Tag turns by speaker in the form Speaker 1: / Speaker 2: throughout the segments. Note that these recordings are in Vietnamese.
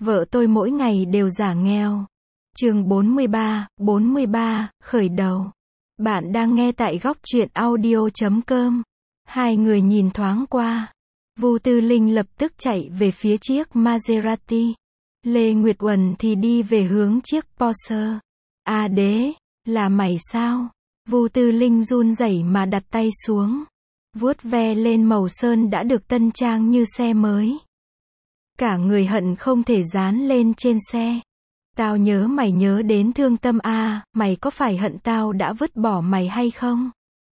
Speaker 1: Vợ tôi mỗi ngày đều giả nghèo. Chương 43, khởi đầu. Bạn đang nghe tại góc truyện audio.com. Hai người nhìn thoáng qua. Vu Tư Linh lập tức chạy về phía chiếc Maserati. Lê Nguyệt Uẩn thì đi về hướng chiếc Porsche. À đế, là mày sao? Vu Tư Linh run rẩy mà đặt tay xuống. Vuốt ve lên màu sơn đã được tân trang như xe mới. Cả người hận không thể dán lên trên xe. Tao nhớ mày nhớ đến thương tâm à, mày có phải hận tao đã vứt bỏ mày hay không?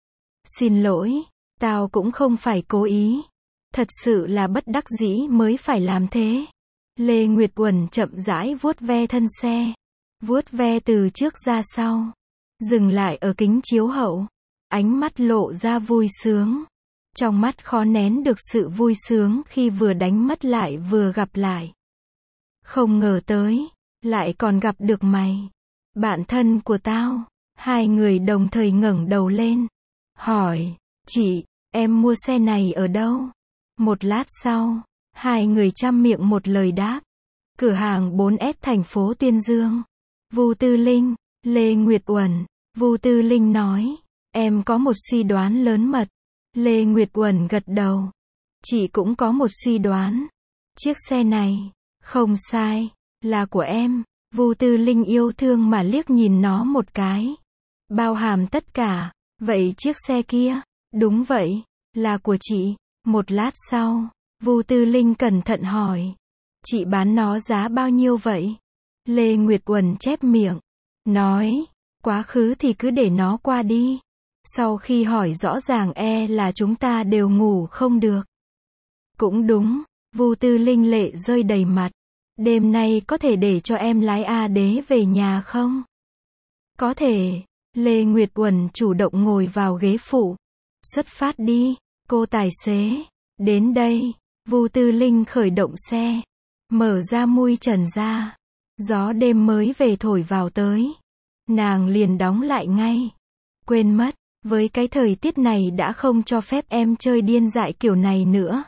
Speaker 1: Xin lỗi, tao cũng không phải cố ý. Thật sự là bất đắc dĩ mới phải làm thế. Lê Nguyệt Uẩn chậm rãi vuốt ve thân xe. Vuốt ve từ trước ra sau. Dừng lại ở kính chiếu hậu. Ánh mắt lộ ra vui sướng. Trong mắt khó nén được sự vui sướng khi vừa đánh mất lại vừa gặp lại. Không ngờ tới, lại còn gặp được mày. Bạn thân của tao. Hai người đồng thời ngẩng đầu lên. Hỏi, chị, em mua xe này ở đâu? Một lát sau, hai người chăm miệng một lời đáp. Cửa hàng 4S thành phố Tuyên Dương. Vu Tư Linh, Lê Nguyệt Uẩn. Vu Tư Linh nói, em có một suy đoán lớn mật. Lê Nguyệt Uẩn gật đầu. Chị cũng có một suy đoán. Chiếc xe này, không sai, là của em. Vu Tư Linh yêu thương mà liếc nhìn nó một cái. Bao hàm tất cả. Vậy chiếc xe kia? Đúng vậy, là của chị. Một lát sau, Vu Tư Linh cẩn thận hỏi. Chị bán nó giá bao nhiêu vậy? Lê Nguyệt Uẩn chép miệng. Nói, quá khứ thì cứ để nó qua đi. Sau khi hỏi rõ ràng là chúng ta đều ngủ không được. Cũng đúng, Vu Tư Linh lệ rơi đầy mặt. Đêm nay có thể để cho em lái A đế về nhà không? Có thể. Lê Nguyệt Uẩn chủ động ngồi vào ghế phụ. Xuất phát đi, cô tài xế. Đến đây, Vu Tư Linh khởi động xe. Mở ra mui trần ra. Gió đêm mới về thổi vào tới. Nàng liền đóng lại ngay. Quên mất, với cái thời tiết này đã không cho phép em chơi điên dại kiểu này nữa.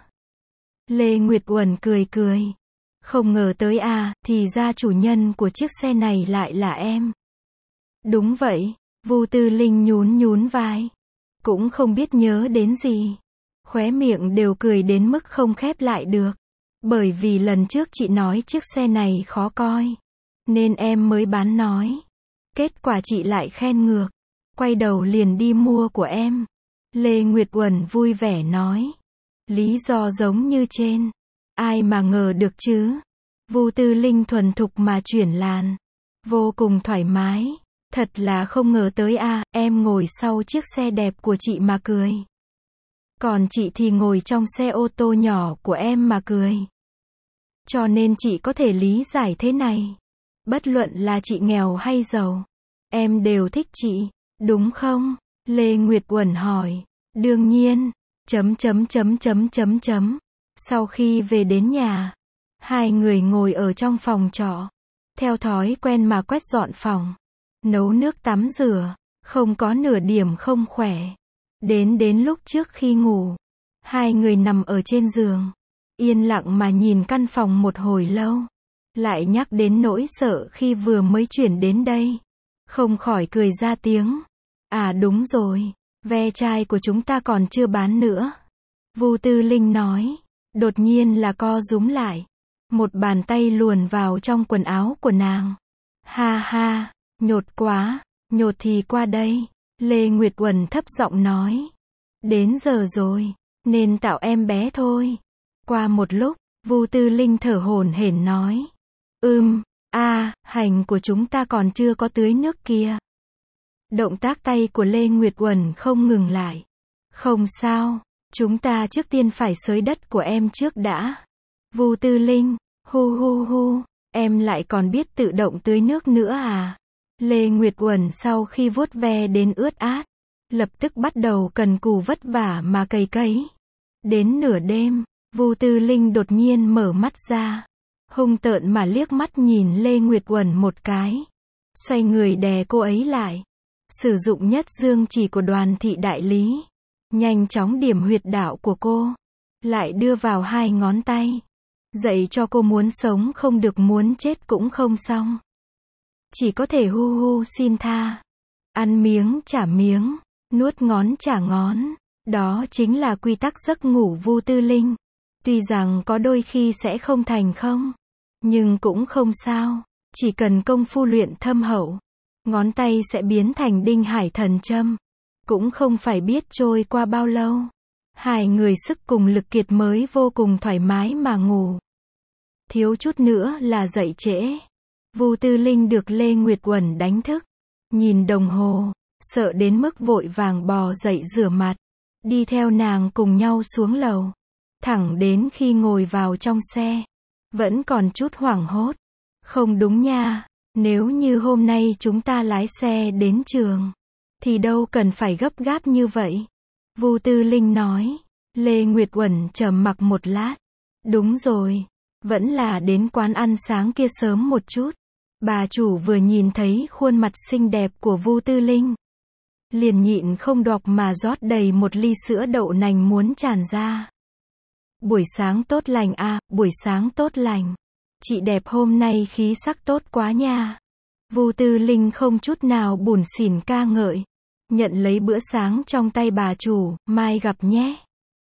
Speaker 1: Lê Nguyệt Uẩn cười cười. Không ngờ tới à, thì ra chủ nhân của chiếc xe này lại là em. Đúng vậy, Vu Tư Linh nhún vai. Cũng không biết nhớ đến gì. Khóe miệng đều cười đến mức không khép lại được. Bởi vì lần trước chị nói chiếc xe này khó coi. Nên em mới bán nói. Kết quả chị lại khen ngược. Quay đầu liền đi mua của em. Lê Nguyệt Uẩn vui vẻ nói. Lý do giống như trên. Ai mà ngờ được chứ. Vu Tư Linh thuần thục mà chuyển làn. Vô cùng thoải mái. Thật là không ngờ tới à, em ngồi sau chiếc xe đẹp của chị mà cười. Còn chị thì ngồi trong xe ô tô nhỏ của em mà cười. Cho nên chị có thể lý giải thế này. Bất luận là chị nghèo hay giàu. Em đều thích chị, đúng không? Lê Nguyệt Uẩn hỏi. Đương nhiên. Sau khi về đến nhà, hai người ngồi ở trong phòng trọ. Theo thói quen mà quét dọn phòng. Nấu nước tắm rửa. Không có nửa điểm không khỏe. Đến lúc trước khi ngủ. Hai người nằm ở trên giường. Yên lặng mà nhìn căn phòng một hồi lâu. Lại nhắc đến nỗi sợ khi vừa mới chuyển đến đây. Không khỏi cười ra tiếng. À đúng rồi. Ve chai của chúng ta còn chưa bán nữa. Vu Tư Linh nói. Đột nhiên là co rúm lại. Một bàn tay luồn vào trong quần áo của nàng. Ha ha, nhột quá. Nhột thì qua đây. Lê Nguyệt Uẩn thấp giọng nói. Đến giờ rồi. Nên tạo em bé thôi. Qua một lúc, Vu Tư Linh thở hổn hển nói. Hành của chúng ta còn chưa có tưới nước kia. Động tác tay của Lê Nguyệt Uẩn không ngừng lại. Không sao, chúng ta trước tiên phải xới đất của em trước đã. Vu Tư Linh, hu, em lại còn biết tự động tưới nước nữa à? Lê Nguyệt Uẩn sau khi vuốt ve đến ướt át, lập tức bắt đầu cần cù vất vả mà cày. Đến nửa đêm, Vu Tư Linh đột nhiên mở mắt ra. Hung tợn mà liếc mắt nhìn Lê Nguyệt Uẩn một cái. Xoay người đè cô ấy lại. Sử dụng nhất dương chỉ của Đoàn thị đại lý. Nhanh chóng điểm huyệt đạo của cô. Lại đưa vào hai ngón tay. Dạy cho cô muốn sống không được, muốn chết cũng không xong. Chỉ có thể hu hu xin tha. Ăn miếng trả miếng, nuốt ngón trả ngón. Đó chính là quy tắc giấc ngủ Vu Tư Linh. Tuy rằng có đôi khi sẽ không thành không, nhưng cũng không sao. Chỉ cần công phu luyện thâm hậu, ngón tay sẽ biến thành đinh hải thần châm. Cũng không phải biết trôi qua bao lâu. Hai người sức cùng lực kiệt mới vô cùng thoải mái mà ngủ. Thiếu chút nữa là dậy trễ. Vu Tư Linh được Lê Nguyệt Uẩn đánh thức. Nhìn đồng hồ, sợ đến mức vội vàng bò dậy rửa mặt. Đi theo nàng cùng nhau xuống lầu. Thẳng đến khi ngồi vào trong xe, vẫn còn chút hoảng hốt. Không đúng nha, nếu như hôm nay chúng ta lái xe đến trường, thì đâu cần phải gấp gáp như vậy. Vu Tư Linh nói. Lê Nguyệt Uẩn trầm mặc một lát. Đúng rồi, vẫn là đến quán ăn sáng kia sớm một chút. Bà chủ vừa nhìn thấy khuôn mặt xinh đẹp của Vu Tư Linh, liền nhịn không đọc mà rót đầy một ly sữa đậu nành muốn tràn ra. Buổi sáng tốt lành à, buổi sáng tốt lành. Chị đẹp hôm nay khí sắc tốt quá nha. Vu Tư Linh không chút nào bủn xỉn ca ngợi. Nhận lấy bữa sáng trong tay bà chủ, mai gặp nhé.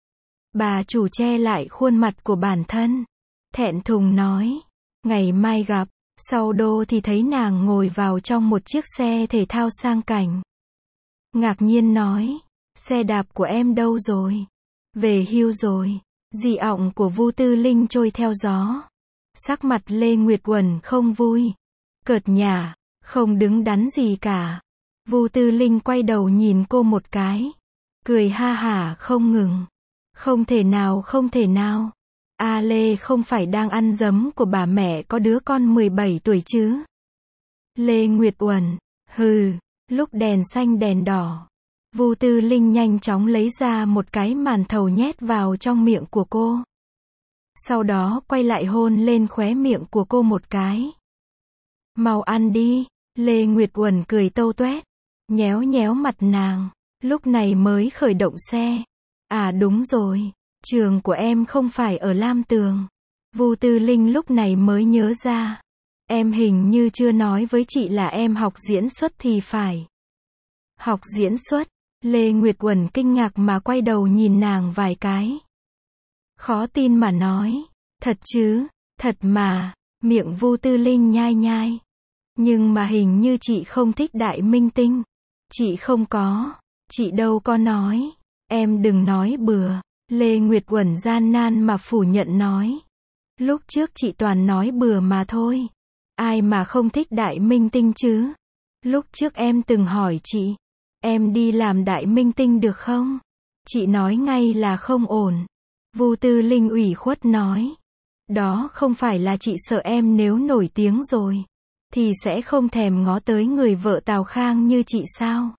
Speaker 1: Bà chủ che lại khuôn mặt của bản thân. Thẹn thùng nói. Ngày mai gặp. Sau đô thì thấy nàng ngồi vào trong một chiếc xe thể thao sang cảnh. Ngạc nhiên nói. Xe đạp của em đâu rồi? Về hưu rồi. Dị ọng của Vu Tư Linh trôi theo gió. Sắc mặt Lê Nguyệt Uẩn không vui. Cợt nhả. Không đứng đắn gì cả. Vu Tư Linh quay đầu nhìn cô một cái. Cười ha hả không ngừng. Không thể nào, không thể nào. A Lê không phải đang ăn dấm của bà mẹ có đứa con 17 tuổi chứ? Lê Nguyệt Uẩn. Hừ. Lúc đèn xanh đèn đỏ, Vu Tư Linh nhanh chóng lấy ra một cái màn thầu nhét vào trong miệng của cô. Sau đó quay lại hôn lên khóe miệng của cô một cái. Mau ăn đi. Lê Nguyệt Uẩn cười tâu toét, nhéo nhéo mặt nàng. Lúc này mới khởi động xe. À đúng rồi, trường của em không phải ở Lam Tường. Vu Tư Linh lúc này mới nhớ ra. Em hình như chưa nói với chị là em học diễn xuất thì phải. Học diễn xuất? Lê Nguyệt Uẩn kinh ngạc mà quay đầu nhìn nàng vài cái. Khó tin mà nói. Thật chứ? Thật mà. Miệng Vu Tư Linh nhai nhai. Nhưng mà hình như chị không thích đại minh tinh. Chị không có. Chị đâu có nói. Em đừng nói bừa. Lê Nguyệt Uẩn gian nan mà phủ nhận nói. Lúc trước chị toàn nói bừa mà thôi. Ai mà không thích đại minh tinh chứ? Lúc trước em từng hỏi chị. Em đi làm đại minh tinh được không? Chị nói ngay là không ổn. Vu Tư Linh ủy khuất nói. Đó không phải là chị sợ em nếu nổi tiếng rồi thì sẽ không thèm ngó tới người vợ Tào Khang như chị sao?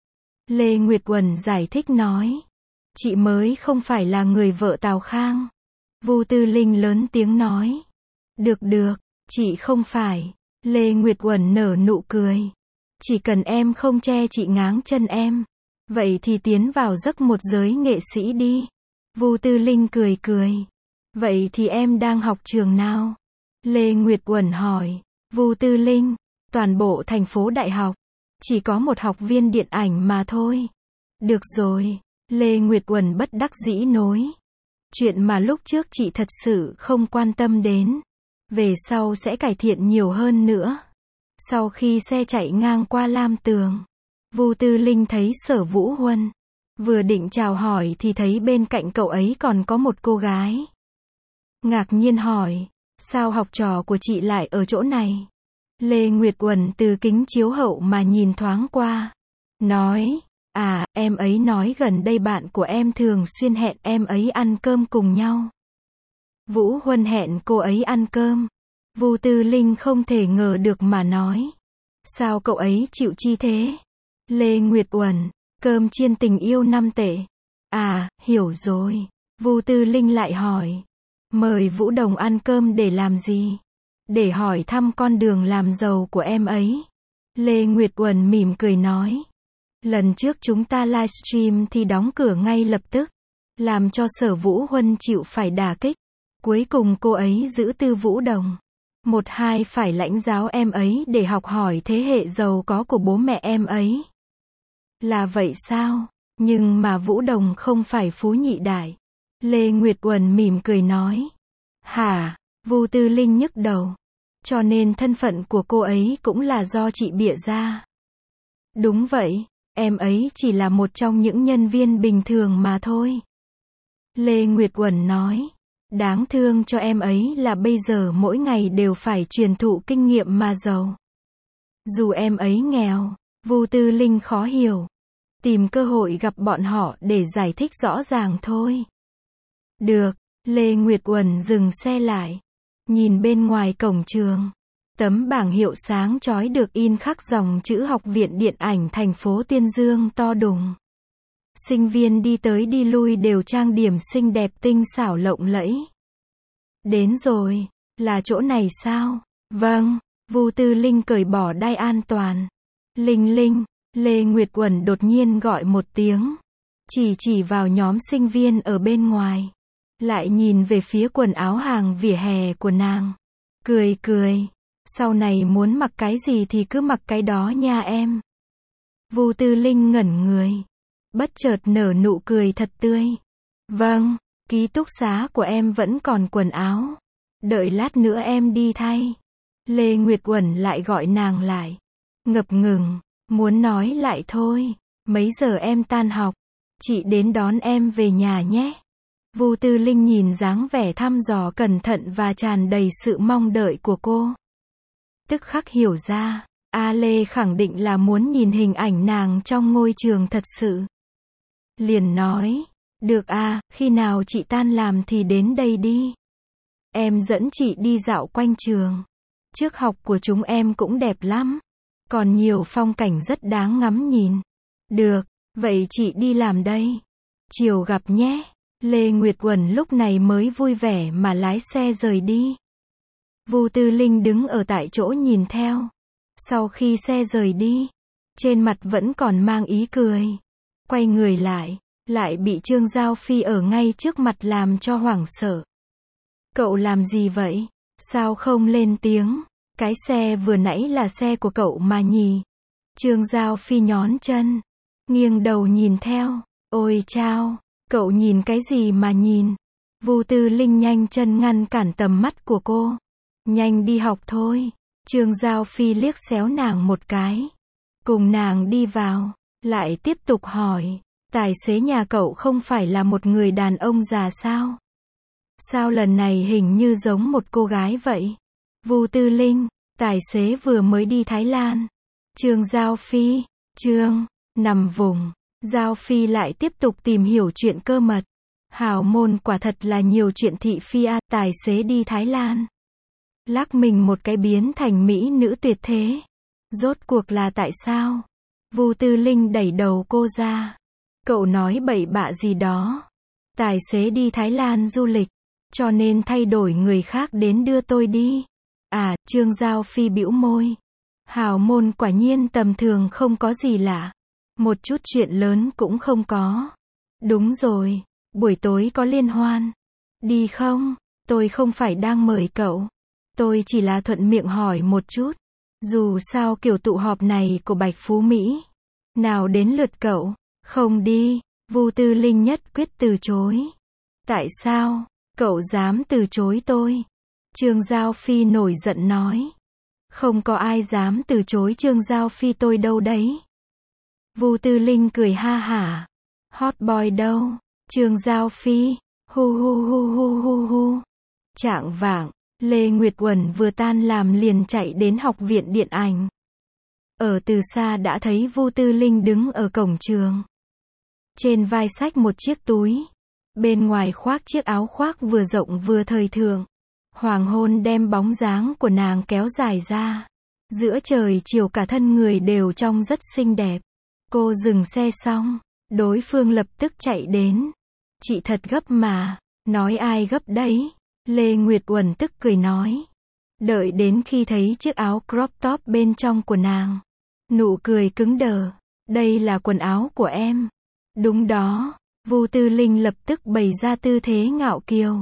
Speaker 1: Lê Nguyệt Uẩn giải thích nói. Chị mới không phải là người vợ Tào Khang. Vu Tư Linh lớn tiếng nói. Được được, chị không phải. Lê Nguyệt Uẩn nở nụ cười. Chỉ cần em không che chị ngáng chân em, vậy thì tiến vào giấc một giới nghệ sĩ đi. Vu Tư Linh cười cười. Vậy thì em đang học trường nào? Lê Nguyệt Uẩn hỏi. Vu Tư Linh. Toàn bộ thành phố đại học chỉ có một học viên điện ảnh mà thôi. Được rồi. Lê Nguyệt Uẩn bất đắc dĩ nói. Chuyện mà lúc trước chị thật sự không quan tâm đến, về sau sẽ cải thiện nhiều hơn nữa. Sau khi xe chạy ngang qua Lam Tường, Vu Tư Linh thấy Sở Vũ Huân. Vừa định chào hỏi thì thấy bên cạnh cậu ấy còn có một cô gái. Ngạc nhiên hỏi. Sao học trò của chị lại ở chỗ này? Lê Nguyệt Uẩn từ kính chiếu hậu mà nhìn thoáng qua. Nói. À, em ấy nói gần đây bạn của em thường xuyên hẹn em ấy ăn cơm cùng nhau. Vũ Huân hẹn cô ấy ăn cơm. Vu Tư Linh không thể ngờ được mà nói. Sao cậu ấy chịu chi thế? Lê Nguyệt Uẩn. Cơm chiên tình yêu 5 tệ. À, hiểu rồi. Vu Tư Linh lại hỏi. Mời Vũ Đồng ăn cơm để làm gì? Để hỏi thăm con đường làm giàu của em ấy. Lê Nguyệt Uẩn mỉm cười nói. Lần trước chúng ta livestream thì đóng cửa ngay lập tức, làm cho Sở Vũ Huân chịu phải đả kích. Cuối cùng cô ấy giữ Tư Vũ Đồng. Một hai phải lãnh giáo em ấy để học hỏi thế hệ giàu có của bố mẹ em ấy. Là vậy sao? Nhưng mà Vũ Đồng không phải phú nhị đại. Lê Nguyệt Uẩn mỉm cười nói. Hả? Vu Tư Linh nhức đầu. Cho nên thân phận của cô ấy cũng là do chị bịa ra. Đúng vậy, em ấy chỉ là một trong những nhân viên bình thường mà thôi. Lê Nguyệt Uẩn nói. Đáng thương cho em ấy là bây giờ mỗi ngày đều phải truyền thụ kinh nghiệm mà giàu. Dù em ấy nghèo, Vu Tư Linh khó hiểu. Tìm cơ hội gặp bọn họ để giải thích rõ ràng thôi. Được, Lê Nguyệt Uẩn dừng xe lại. Nhìn bên ngoài cổng trường. Tấm bảng hiệu sáng chói được in khắc dòng chữ Học viện Điện ảnh thành phố Tuyên Dương to đùng. Sinh viên đi tới đi lui đều trang điểm xinh đẹp tinh xảo lộng lẫy. Đến rồi, là chỗ này sao? Vâng, Vu Tư Linh cởi bỏ đai an toàn. Linh Linh, Lê Nguyệt Uẩn đột nhiên gọi một tiếng. Chỉ vào nhóm sinh viên ở bên ngoài. Lại nhìn về phía quần áo hàng vỉa hè của nàng. Cười. Sau này muốn mặc cái gì thì cứ mặc cái đó nha em. Vu Tư Linh ngẩn người. Bất chợt nở nụ cười thật tươi. Vâng, ký túc xá của em vẫn còn quần áo. Đợi lát nữa em đi thay. Lê Nguyệt Uẩn lại gọi nàng lại. Ngập ngừng, muốn nói lại thôi. Mấy giờ em tan học? Chị đến đón em về nhà nhé. Vu Tư Linh nhìn dáng vẻ thăm dò cẩn thận và tràn đầy sự mong đợi của cô. Tức khắc hiểu ra, A Lê khẳng định là muốn nhìn hình ảnh nàng trong ngôi trường thật sự. Liền nói, được à, khi nào chị tan làm thì đến đây đi. Em dẫn chị đi dạo quanh trường. Trước học của chúng em cũng đẹp lắm. Còn nhiều phong cảnh rất đáng ngắm nhìn. Được, vậy chị đi làm đây. Chiều gặp nhé. Lê Nguyệt Uẩn lúc này mới vui vẻ mà lái xe rời đi. Vu Tư Linh đứng ở tại chỗ nhìn theo. Sau khi xe rời đi, trên mặt vẫn còn mang ý cười. Quay người lại bị Trương Giao Phi ở ngay trước mặt làm cho hoảng sợ. Cậu làm gì vậy? Sao không lên tiếng? Cái xe vừa nãy là xe của cậu mà nhỉ? Trương Giao Phi nhón chân, nghiêng đầu nhìn theo. Ôi chao, cậu nhìn cái gì mà nhìn? Vu Tư Linh nhanh chân ngăn cản tầm mắt của cô. Nhanh đi học thôi. Trương Giao Phi liếc xéo nàng một cái. Cùng nàng đi vào, lại tiếp tục hỏi. Tài xế nhà cậu không phải là một người đàn ông già sao? Sao lần này hình như giống một cô gái vậy? Vu Tư Linh, tài xế vừa mới đi Thái Lan. Trương Giao Phi, nằm vùng. Giao Phi lại tiếp tục tìm hiểu chuyện cơ mật. Hào môn quả thật là nhiều chuyện thị phi à, tài xế đi Thái Lan. Lắc mình một cái biến thành mỹ nữ tuyệt thế. Rốt cuộc là tại sao? Vu Tư Linh đẩy đầu cô ra. Cậu nói bậy bạ gì đó. Tài xế đi Thái Lan du lịch, cho nên thay đổi người khác đến đưa tôi đi. À, Trương Giao Phi bĩu môi. Hào môn quả nhiên tầm thường không có gì lạ. Một chút chuyện lớn cũng không có. Đúng rồi, buổi tối có liên hoan. Đi không? Tôi không phải đang mời cậu. Tôi chỉ là thuận miệng hỏi một chút. Dù sao kiểu tụ họp này của Bạch Phú Mỹ. Nào đến lượt cậu. Không đi. Vu Tư Linh nhất quyết từ chối. Tại sao? Cậu dám từ chối tôi? Trương Giao Phi nổi giận nói. Không có ai dám từ chối Trương Giao Phi tôi đâu đấy. Vu Tư Linh cười ha hả. Hot boy đâu? Trương Giao Phi. Hu hu hu hu hu hu. Chạng vạng, Lê Nguyệt Uẩn vừa tan làm liền chạy đến Học viện Điện ảnh. Ở từ xa đã thấy Vu Tư Linh đứng ở cổng trường. Trên vai xách một chiếc túi. Bên ngoài khoác chiếc áo khoác vừa rộng vừa thời thượng. Hoàng hôn đem bóng dáng của nàng kéo dài ra. Giữa trời chiều cả thân người đều trông rất xinh đẹp. Cô dừng xe xong, đối phương lập tức chạy đến. Chị thật gấp mà. Nói ai gấp đấy? Lê Nguyệt Uẩn tức cười nói. Đợi đến khi thấy chiếc áo crop top bên trong của nàng. Nụ cười cứng đờ. Đây là quần áo của em. Đúng đó. Vu Tư Linh lập tức bày ra tư thế ngạo kiều.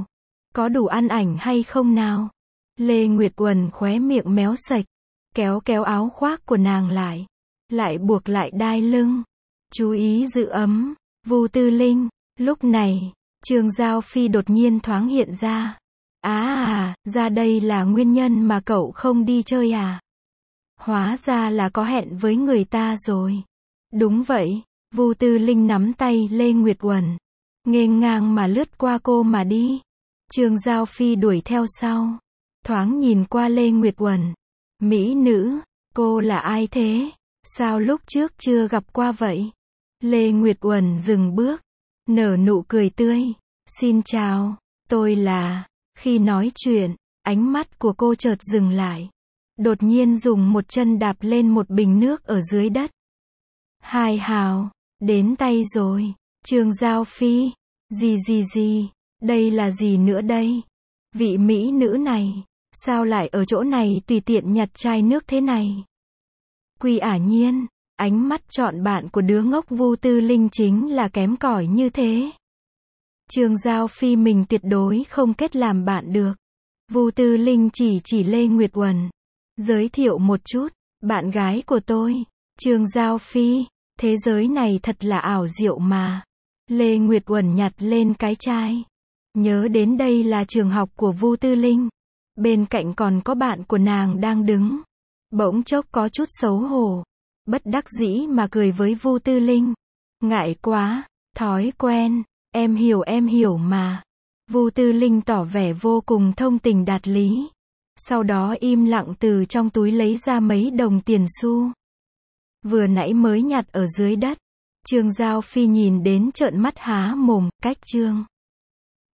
Speaker 1: Có đủ ăn ảnh hay không nào? Lê Nguyệt Uẩn khóe miệng méo sạch, kéo kéo áo khoác của nàng lại buộc lại đai lưng. Chú ý giữ ấm. Vu Tư Linh. Lúc này, Trương Giao Phi đột nhiên thoáng hiện ra. Ra đây là nguyên nhân mà cậu không đi chơi à? Hóa ra là có hẹn với người ta rồi. Đúng vậy. Vu Tư Linh nắm tay Lê Nguyệt Uẩn, nghênh ngang mà lướt qua cô mà đi. Trương Giao Phi đuổi theo sau, thoáng nhìn qua Lê Nguyệt Uẩn. Mỹ nữ, cô là ai thế? Sao lúc trước chưa gặp qua vậy? Lê Nguyệt Uẩn dừng bước, nở nụ cười tươi. Xin chào, tôi là... Khi nói chuyện, ánh mắt của cô chợt dừng lại. Đột nhiên dùng một chân đạp lên một bình nước ở dưới đất. Hai hào, đến tay rồi. Trương Giao Phi, gì, đây là gì nữa đây? Vị mỹ nữ này, sao lại ở chỗ này tùy tiện nhặt chai nước thế này? Quy ả nhiên, ánh mắt chọn bạn của đứa ngốc Vu Tư Linh chính là kém cỏi như thế. Trương Giao Phi mình tuyệt đối không kết làm bạn được. Vu Tư Linh chỉ Lê Nguyệt Uẩn. Giới thiệu một chút, bạn gái của tôi, Trương Giao Phi. Thế giới này thật là ảo diệu mà. Lê Nguyệt Uẩn nhặt lên cái chai. Nhớ đến đây là trường học của Vu Tư Linh. Bên cạnh còn có bạn của nàng đang đứng. Bỗng chốc có chút xấu hổ. Bất đắc dĩ mà cười với Vu Tư Linh. Ngại quá, thói quen, em hiểu mà. Vu Tư Linh tỏ vẻ vô cùng thông tình đạt lý. Sau đó im lặng từ trong túi lấy ra mấy đồng tiền xu. Vừa nãy mới nhặt ở dưới đất. Trương Giao Phi nhìn đến trợn mắt há mồm. Cách Trương